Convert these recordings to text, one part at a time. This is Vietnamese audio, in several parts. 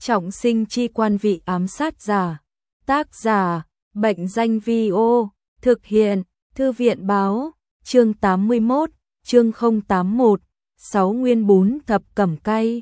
Trọng sinh chi quan vị ám sát giả. Tác giả, Bệnh danh Vi-ô, thực hiện, Thư viện báo, chương 81, chương 081, 6 nguyên bún thập cẩm cay.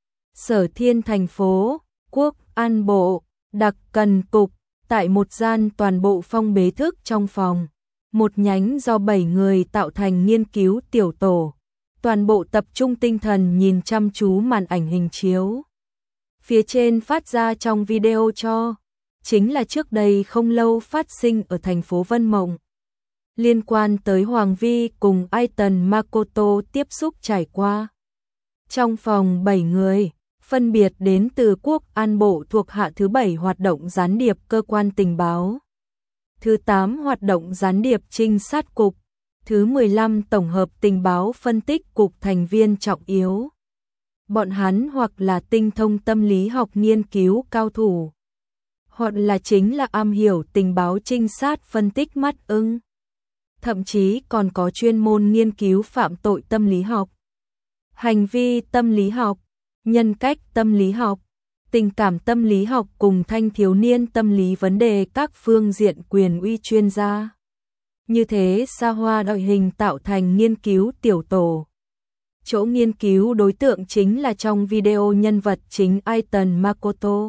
Sở Thiên thành phố, Quốc An Bộ, Đặc Cần Cục, tại một gian toàn bộ phong bế thức trong phòng. Một nhánh do 7 người tạo thành nghiên cứu tiểu tổ. Toàn bộ tập trung tinh thần nhìn chăm chú màn ảnh hình chiếu. Phía trên phát ra trong video cho, chính là trước đây không lâu phát sinh ở thành phố Vân Mộng. Liên quan tới Hoàng Vi cùng Aiton Makoto tiếp xúc trải qua. Trong phòng 7 người, phân biệt đến từ Quốc An Bộ thuộc hạ thứ 7 hoạt động gián điệp cơ quan tình báo. Thứ 8 hoạt động gián điệp trinh sát cục. Thứ 15 tổng hợp tình báo phân tích cục thành viên trọng yếu. Bọn hắn hoặc là tinh thông tâm lý học nghiên cứu cao thủ, hoặc là chính là am hiểu tình báo trinh sát phân tích mắt ưng. Thậm chí còn có chuyên môn nghiên cứu phạm tội tâm lý học, hành vi tâm lý học, nhân cách tâm lý học, tình cảm tâm lý học cùng thanh thiếu niên tâm lý vấn đề các phương diện quyền uy chuyên gia. Như thế xa hoa đội hình tạo thành nghiên cứu tiểu tổ. Chỗ nghiên cứu đối tượng chính là trong video nhân vật chính Aiton Makoto.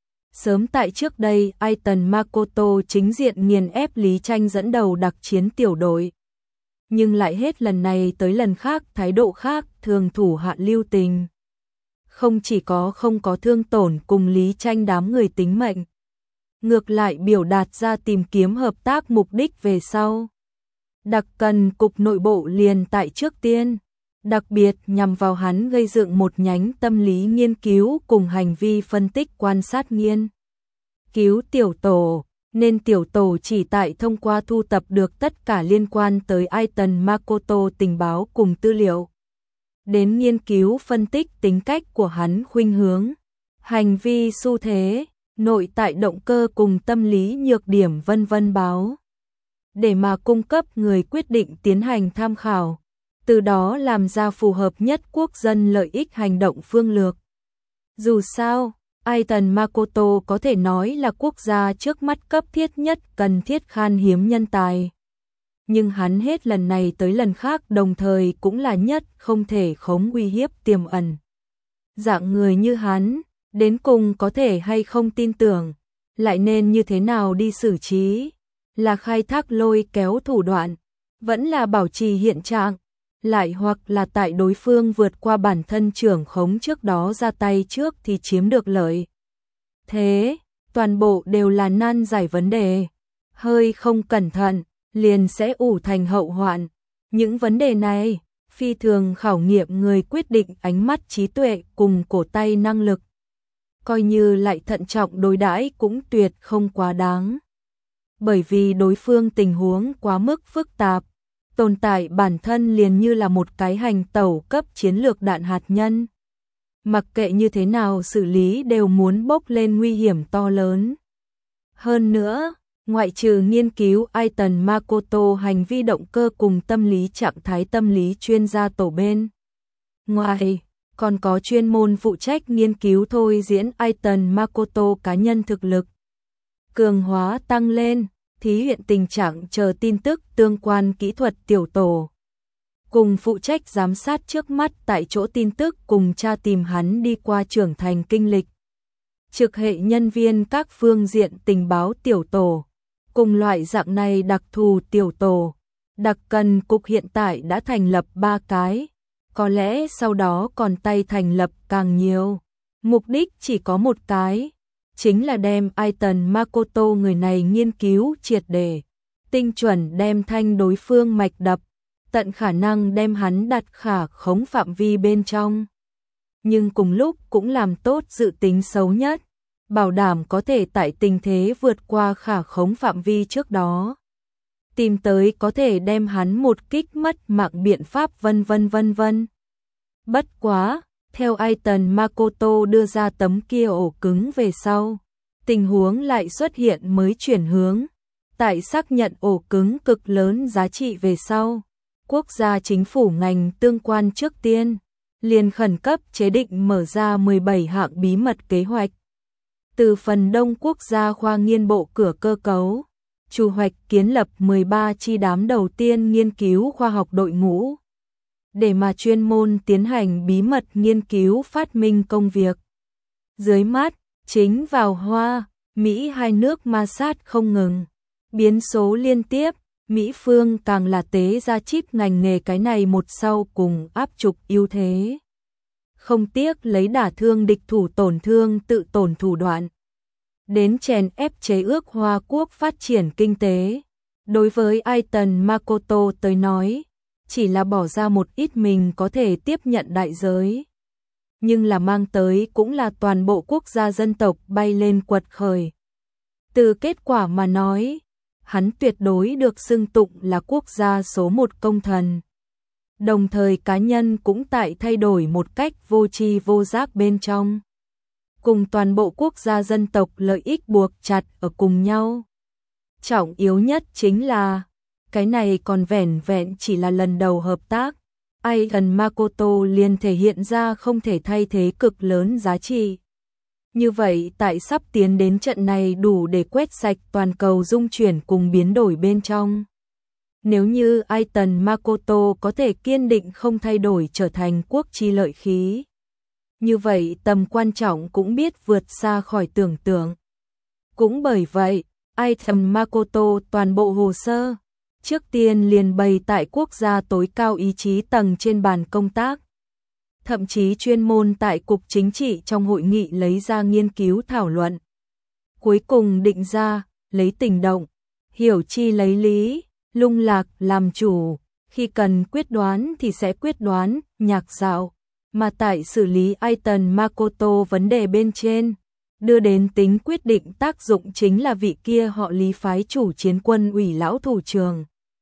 Sớm tại trước đây, Aiton Makoto chính diện nghiền ép Lý Tranh dẫn đầu đặc chiến tiểu đội. Nhưng lại hết lần này tới lần khác thái độ khác thường thủ hạ lưu tình. Không chỉ có không có thương tổn cùng Lý Tranh đám người tính mệnh. Ngược lại biểu đạt ra tìm kiếm hợp tác mục đích về sau. Đặc Cần Cục nội bộ liền tại trước tiên. Đặc biệt nhằm vào hắn gây dựng một nhánh tâm lý nghiên cứu cùng hành vi phân tích quan sát nghiên cứu tiểu tổ, nên tiểu tổ chỉ tại thông qua thu tập được tất cả liên quan tới Aiton Makoto tình báo cùng tư liệu. Đến nghiên cứu phân tích tính cách của hắn khuynh hướng, hành vi xu thế, nội tại động cơ cùng tâm lý nhược điểm vân vân báo. Để mà cung cấp người quyết định tiến hành tham khảo. Từ đó làm ra phù hợp nhất quốc dân lợi ích hành động phương lược. Dù sao, Aiton Makoto có thể nói là quốc gia trước mắt cấp thiết nhất cần thiết khan hiếm nhân tài. Nhưng hắn hết lần này tới lần khác đồng thời cũng là nhất không thể khống uy hiếp tiềm ẩn. Dạng người như hắn, đến cùng có thể hay không tin tưởng, lại nên như thế nào đi xử trí, là khai thác lôi kéo thủ đoạn, vẫn là bảo trì hiện trạng. Lại hoặc là tại đối phương vượt qua bản thân trưởng khống trước đó ra tay trước thì chiếm được lợi. Thế, toàn bộ đều là nan giải vấn đề. Hơi không cẩn thận, liền sẽ ủ thành hậu hoạn. Những vấn đề này, phi thường khảo nghiệm người quyết định ánh mắt trí tuệ cùng cổ tay năng lực. Coi như lại thận trọng đối đãi cũng tuyệt không quá đáng. Bởi vì đối phương tình huống quá mức phức tạp. Tồn tại bản thân liền như là một cái hành tẩu cấp chiến lược đạn hạt nhân. Mặc kệ như thế nào xử lý đều muốn bốc lên nguy hiểm to lớn. Hơn nữa, ngoại trừ nghiên cứu Aiton Makoto hành vi động cơ cùng tâm lý trạng thái tâm lý chuyên gia tổ bên. Ngoài, còn có chuyên môn phụ trách nghiên cứu thôi diễn Aiton Makoto cá nhân thực lực. Cường hóa tăng lên. Thí hiện tình trạng chờ tin tức tương quan kỹ thuật tiểu tổ. Cùng phụ trách giám sát trước mắt tại chỗ tin tức cùng tra tìm hắn đi qua trưởng thành kinh lịch. Trực hệ nhân viên các phương diện tình báo tiểu tổ. Cùng loại dạng này đặc thù tiểu tổ. Đặc Cần Cục hiện tại đã thành lập 3 cái. Có lẽ sau đó còn tay thành lập càng nhiều. Mục đích chỉ có một cái. Chính là đem Aiton Makoto người này nghiên cứu triệt để, tinh chuẩn đem thanh đối phương mạch đập, tận khả năng đem hắn đặt khả khống phạm vi bên trong. Nhưng cùng lúc cũng làm tốt dự tính xấu nhất, bảo đảm có thể tại tình thế vượt qua khả khống phạm vi trước đó. Tìm tới có thể đem hắn một kích mất mạng biện pháp vân vân vân vân. Bất quá, theo Aiton Makoto đưa ra tấm kia ổ cứng về sau. Tình huống lại xuất hiện mới chuyển hướng. Tại xác nhận ổ cứng cực lớn giá trị về sau, quốc gia chính phủ ngành tương quan trước tiên liền khẩn cấp chế định mở ra 17 hạng bí mật kế hoạch. Từ phần đông quốc gia khoa nghiên bộ cửa cơ cấu, chủ hoạch kiến lập 13 chi đám đầu tiên nghiên cứu khoa học đội ngũ, để mà chuyên môn tiến hành bí mật nghiên cứu phát minh công việc. Dưới mắt, chính vào Hoa, Mỹ hai nước ma sát không ngừng, biến số liên tiếp, Mỹ phương càng là tế ra chip ngành nghề cái này một sau cùng áp trục ưu thế. Không tiếc lấy đả thương địch thủ tổn thương tự tổn thủ đoạn, đến chèn ép chế ước Hoa Quốc phát triển kinh tế. Đối với Aitan Makoto tới nói, chỉ là bỏ ra một ít mình có thể tiếp nhận đại giới. Nhưng là mang tới cũng là toàn bộ quốc gia dân tộc bay lên quật khởi. Từ kết quả mà nói, hắn tuyệt đối được xưng tụng là quốc gia số một công thần. Đồng thời cá nhân cũng tại thay đổi một cách vô tri vô giác bên trong. Cùng toàn bộ quốc gia dân tộc lợi ích buộc chặt ở cùng nhau. Trọng yếu nhất chính là, cái này còn vẻn vẹn chỉ là lần đầu hợp tác. Aitan Makoto liền thể hiện ra không thể thay thế cực lớn giá trị. Như vậy tại sắp tiến đến trận này đủ để quét sạch toàn cầu dung chuyển cùng biến đổi bên trong. Nếu như Aitan Makoto có thể kiên định không thay đổi trở thành quốc chi lợi khí, như vậy tầm quan trọng cũng biết vượt xa khỏi tưởng tượng. Cũng bởi vậy, Aitan Makoto toàn bộ hồ sơ, trước tiên liền bày tại quốc gia tối cao ý chí tầng trên bàn công tác. Thậm chí chuyên môn tại Cục Chính trị trong hội nghị lấy ra nghiên cứu thảo luận. Cuối cùng định ra, lấy tình động, hiểu chi lấy lý, lung lạc làm chủ, khi cần quyết đoán thì sẽ quyết đoán, nhạc dạo. Mà tại xử lý Aitan Makoto vấn đề bên trên, đưa đến tính quyết định tác dụng chính là vị kia họ Lý phái chủ chiến quân ủy lão thủ trưởng.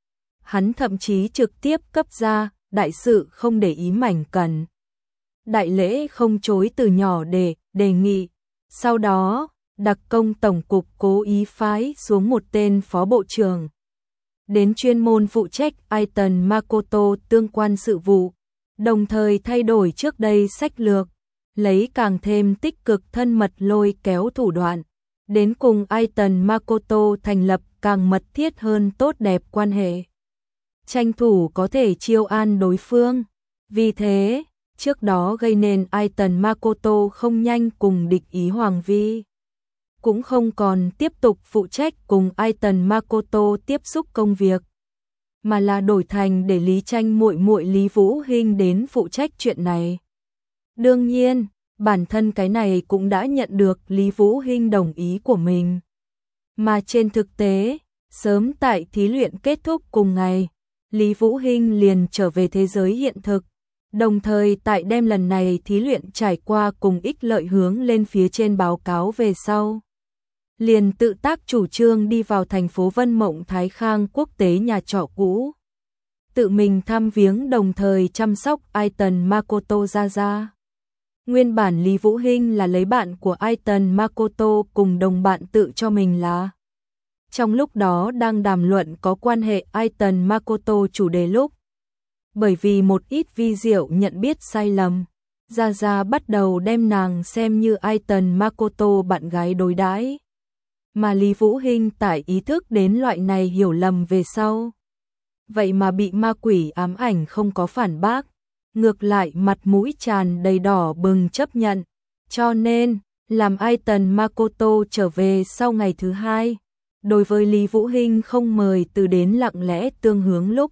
Hắn thậm chí trực tiếp cấp ra, đại sự không để ý mảnh cần. Đại lễ không chối từ nhỏ để đề nghị. Sau đó, đặc công tổng cục cố ý phái xuống một tên phó bộ trưởng. Đến chuyên môn phụ trách Aitan Makoto tương quan sự vụ, đồng thời thay đổi trước đây sách lược, lấy càng thêm tích cực thân mật lôi kéo thủ đoạn. Đến cùng Aitan Makoto thành lập càng mật thiết hơn tốt đẹp quan hệ. Tranh thủ có thể chiêu an đối phương. Vì thế, trước đó gây nên Aitan Makoto không nhanh cùng địch ý Hoàng Vi. Cũng không còn tiếp tục phụ trách cùng Aitan Makoto tiếp xúc công việc, mà là đổi thành để Lý Tranh muội muội Lý Vũ Hinh đến phụ trách chuyện này. Đương nhiên, bản thân cái này cũng đã nhận được Lý Vũ Hinh đồng ý của mình. Mà trên thực tế, sớm tại thí luyện kết thúc cùng ngày, Lý Vũ Hinh liền trở về thế giới hiện thực, đồng thời tại đem lần này thí luyện trải qua cùng ích lợi hướng lên phía trên báo cáo về sau. Liền tự tác chủ trương đi vào thành phố Vân Mộng Thái Khang quốc tế nhà trọ cũ. Tự mình thăm viếng đồng thời chăm sóc Aitan Makoto ra. Nguyên bản Lý Vũ Hinh là lấy bạn của Aitan Makoto cùng đồng bạn tự cho mình là. Trong lúc đó đang đàm luận có quan hệ Aitan Makoto chủ đề lúc. Bởi vì một ít vi diệu nhận biết sai lầm, Ra bắt đầu đem nàng xem như Aitan Makoto bạn gái đối đãi. Mà Lý Vũ Hinh tại ý thức đến loại này hiểu lầm về sau. Vậy mà bị ma quỷ ám ảnh không có phản bác, ngược lại mặt mũi tràn đầy đỏ bừng chấp nhận. Cho nên, làm Aitan Makoto trở về sau ngày thứ hai, đối với Lý Vũ Hinh không mời từ đến lặng lẽ tương hướng lúc.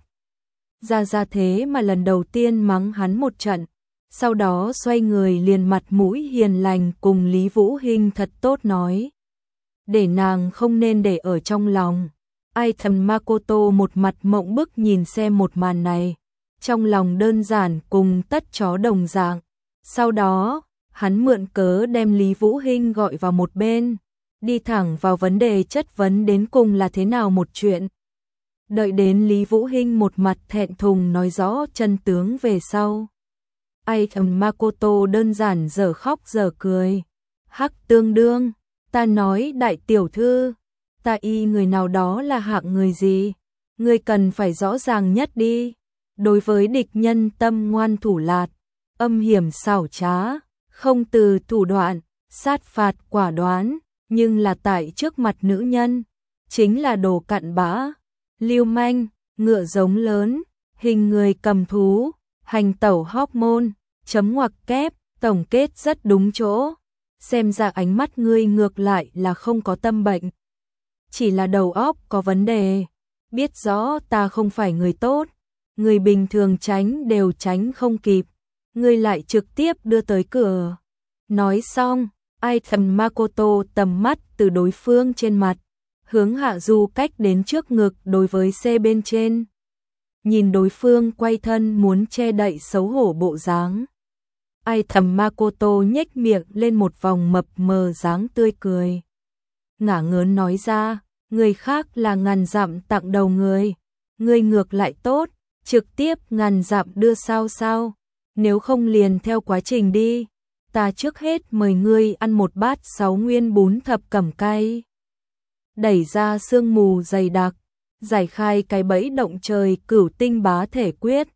Ra thế mà lần đầu tiên mắng hắn một trận, sau đó xoay người liền mặt mũi hiền lành cùng Lý Vũ Hinh thật tốt nói. Để nàng không nên để ở trong lòng. Aitan Makoto một mặt mộng bức nhìn xem một màn này, trong lòng đơn giản cùng tất chó đồng dạng. Sau đó, hắn mượn cớ đem Lý Vũ Hinh gọi vào một bên, đi thẳng vào vấn đề chất vấn đến cùng là thế nào một chuyện. Đợi đến Lý Vũ Hinh một mặt thẹn thùng nói rõ chân tướng về sau. Aitan Makoto đơn giản dở khóc dở cười. Hắc tương đương, ta nói đại tiểu thư, ta y người nào đó là hạng người gì, ngươi cần phải rõ ràng nhất đi. Đối với địch nhân tâm ngoan thủ lạt, âm hiểm xảo trá, không từ thủ đoạn, sát phạt quả đoán, nhưng là tại trước mặt nữ nhân, chính là đồ cặn bã, lưu manh, ngựa giống lớn, hình người cầm thú, hành tẩu hormone, chấm ngoặc kép, tổng kết rất đúng chỗ. Xem ra ánh mắt ngươi ngược lại là không có tâm bệnh, chỉ là đầu óc có vấn đề. Biết rõ ta không phải người tốt, người bình thường tránh đều tránh không kịp, ngươi lại trực tiếp đưa tới cửa. Nói xong, ai thầm Makoto tầm mắt từ đối phương trên mặt, hướng hạ du cách đến trước ngực đối với C bên trên. Nhìn đối phương quay thân muốn che đậy xấu hổ bộ dáng. Ai thầm Makoto nhếch miệng lên một vòng mập mờ dáng tươi cười. Ngả ngớn nói ra, người khác là ngàn dặm tặng đầu người. Người ngược lại tốt, trực tiếp ngàn dặm đưa sao. Nếu không liền theo quá trình đi. Ta trước hết mời ngươi ăn một bát 6 nguyên bún thập cẩm cay. Đẩy ra sương mù dày đặc, giải khai cái bẫy động trời cửu tinh bá thể quyết.